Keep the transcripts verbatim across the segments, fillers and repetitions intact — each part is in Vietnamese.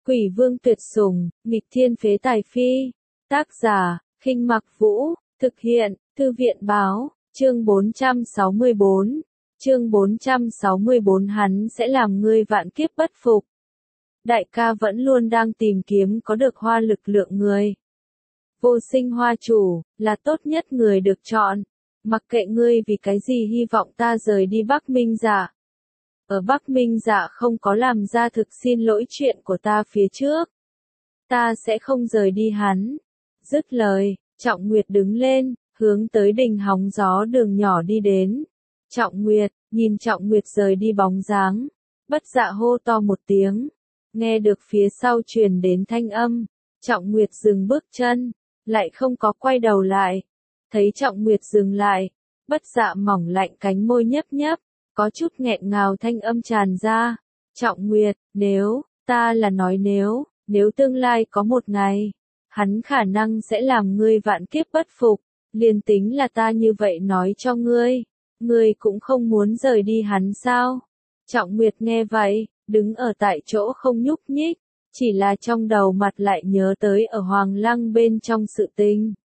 Quỷ vương tuyệt sủng, nghịch thiên phế tài phi. Tác giả, Khinh Mặc Vũ, thực hiện, Thư viện báo, chương bốn trăm sáu mươi bốn. Chương bốn trăm sáu mươi bốn hắn sẽ làm ngươi vạn kiếp bất phục. Đại ca vẫn luôn đang tìm kiếm có được hoa lực lượng người. Vô sinh hoa chủ, là tốt nhất người được chọn. Mặc kệ ngươi vì cái gì hy vọng ta rời đi Bắc Minh Dạ. Ở Bắc Minh Dạ không có làm ra thực xin lỗi chuyện của ta phía trước. Ta sẽ không rời đi hắn. Dứt lời, Trọng Nguyệt đứng lên, hướng tới đỉnh hóng gió đường nhỏ đi đến. Trọng Nguyệt, nhìn Trọng Nguyệt rời đi bóng dáng. Bất dạ hô to một tiếng. Nghe được phía sau truyền đến thanh âm. Trọng Nguyệt dừng bước chân, lại không có quay đầu lại. Thấy Trọng Nguyệt dừng lại, bất dạ mỏng lạnh cánh môi nhấp nhấp, có chút nghẹn ngào thanh âm tràn ra. Trọng Nguyệt, nếu, ta là nói nếu, nếu tương lai có một ngày, hắn khả năng sẽ làm ngươi vạn kiếp bất phục, liền tính là ta như vậy nói cho ngươi, ngươi cũng không muốn rời đi hắn sao? Trọng Nguyệt nghe vậy, đứng ở tại chỗ không nhúc nhích, chỉ là trong đầu mặt lại nhớ tới ở Hoàng Lăng bên trong sự tình.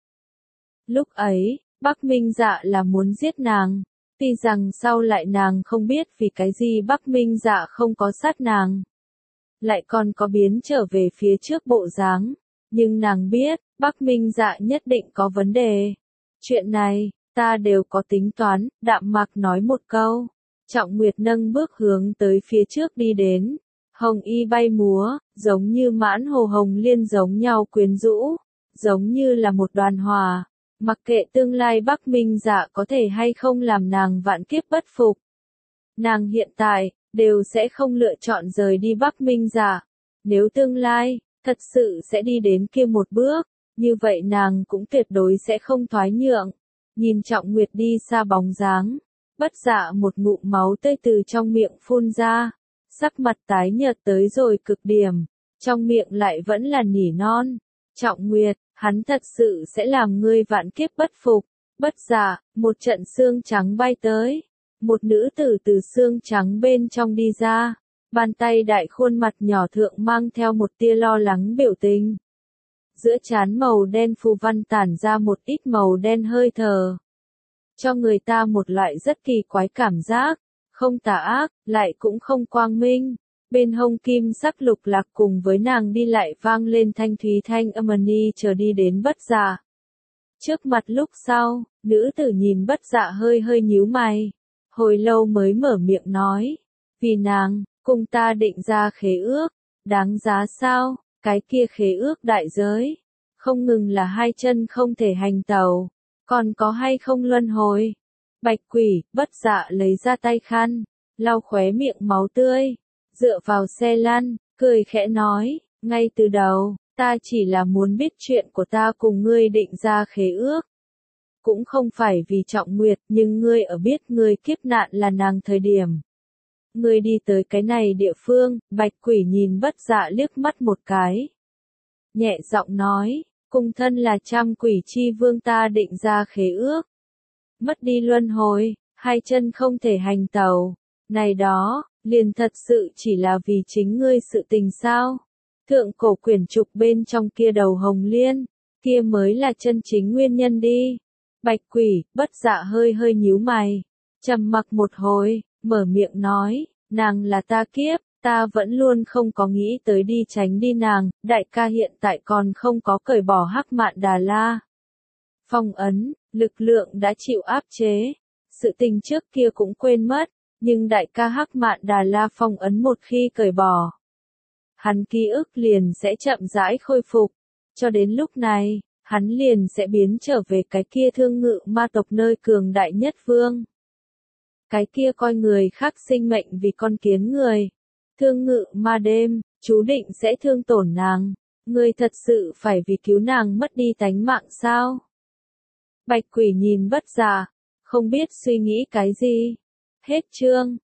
Lúc ấy, Bắc Minh Dạ là muốn giết nàng, tuy rằng sau lại nàng không biết vì cái gì Bắc Minh Dạ không có sát nàng, lại còn có biến trở về phía trước bộ dáng, nhưng nàng biết, Bắc Minh Dạ nhất định có vấn đề. Chuyện này, ta đều có tính toán, đạm mạc nói một câu. Trọng Nguyệt nâng bước hướng tới phía trước đi đến, hồng y bay múa, giống như mãn hồ hồng liên giống nhau quyến rũ, giống như là một đoàn hòa. Mặc kệ tương lai Bắc Minh Dạ có thể hay không làm nàng vạn kiếp bất phục. Nàng hiện tại, đều sẽ không lựa chọn rời đi Bắc Minh Dạ. Nếu tương lai, thật sự sẽ đi đến kia một bước, như vậy nàng cũng tuyệt đối sẽ không thoái nhượng. Nhìn Trọng Nguyệt đi xa bóng dáng, bất dạ một ngụm máu tươi từ trong miệng phun ra, sắc mặt tái nhợt tới rồi cực điểm, trong miệng lại vẫn là nỉ non. Trọng Nguyệt, hắn thật sự sẽ làm ngươi vạn kiếp bất phục. Bất dạ, một trận xương trắng bay tới, một nữ tử từ xương trắng bên trong đi ra, bàn tay đại khuôn mặt nhỏ thượng mang theo một tia lo lắng biểu tình. Giữa trán màu đen phù văn tản ra một ít màu đen hơi thở, cho người ta một loại rất kỳ quái cảm giác, không tà ác, lại cũng không quang minh. Bên hông kim sắc lục lạc cùng với nàng đi lại vang lên thanh thúy thanh âm ni chờ đi đến bất dạ. Trước mặt lúc sau, nữ tử nhìn bất dạ hơi hơi nhíu mày, hồi lâu mới mở miệng nói, vì nàng, cùng ta định ra khế ước, đáng giá sao, cái kia khế ước đại giới, không ngừng là hai chân không thể hành tàu, còn có hay không luân hồi. Bạch quỷ, bất dạ lấy ra tay khăn, lau khóe miệng máu tươi. Dựa vào xe lăn, cười khẽ nói, ngay từ đầu, ta chỉ là muốn biết chuyện của ta cùng ngươi định ra khế ước. Cũng không phải vì Trọng Nguyệt, nhưng ngươi ở biết ngươi kiếp nạn là nàng thời điểm. Ngươi đi tới cái này địa phương, bạch quỷ nhìn bất dạ liếc mắt một cái. Nhẹ giọng nói, cùng thân là trăm quỷ chi vương ta định ra khế ước. Mất đi luân hồi, hai chân không thể hành tàu, này đó. Liền thật sự chỉ là vì chính ngươi sự tình sao? Thượng cổ quyển trục bên trong kia đầu hồng liên, kia mới là chân chính nguyên nhân đi. Bạch quỷ, bất dạ hơi hơi nhíu mày, trầm mặc một hồi, mở miệng nói, nàng là ta kiếp, ta vẫn luôn không có nghĩ tới đi tránh đi nàng, đại ca hiện tại còn không có cởi bỏ hắc mạn đà la. Phong ấn, lực lượng đã chịu áp chế, sự tình trước kia cũng quên mất. Nhưng đại ca hắc mạn đà la phong ấn một khi cởi bỏ, hắn ký ức liền sẽ chậm rãi khôi phục, cho đến lúc này, hắn liền sẽ biến trở về cái kia thương ngự ma tộc nơi cường đại nhất vương. Cái kia coi người khác sinh mệnh vì con kiến người, thương ngự ma đêm, chú định sẽ thương tổn nàng, người thật sự phải vì cứu nàng mất đi tánh mạng sao? Bạch quỷ nhìn bất dạ, không biết suy nghĩ cái gì. Hết chương.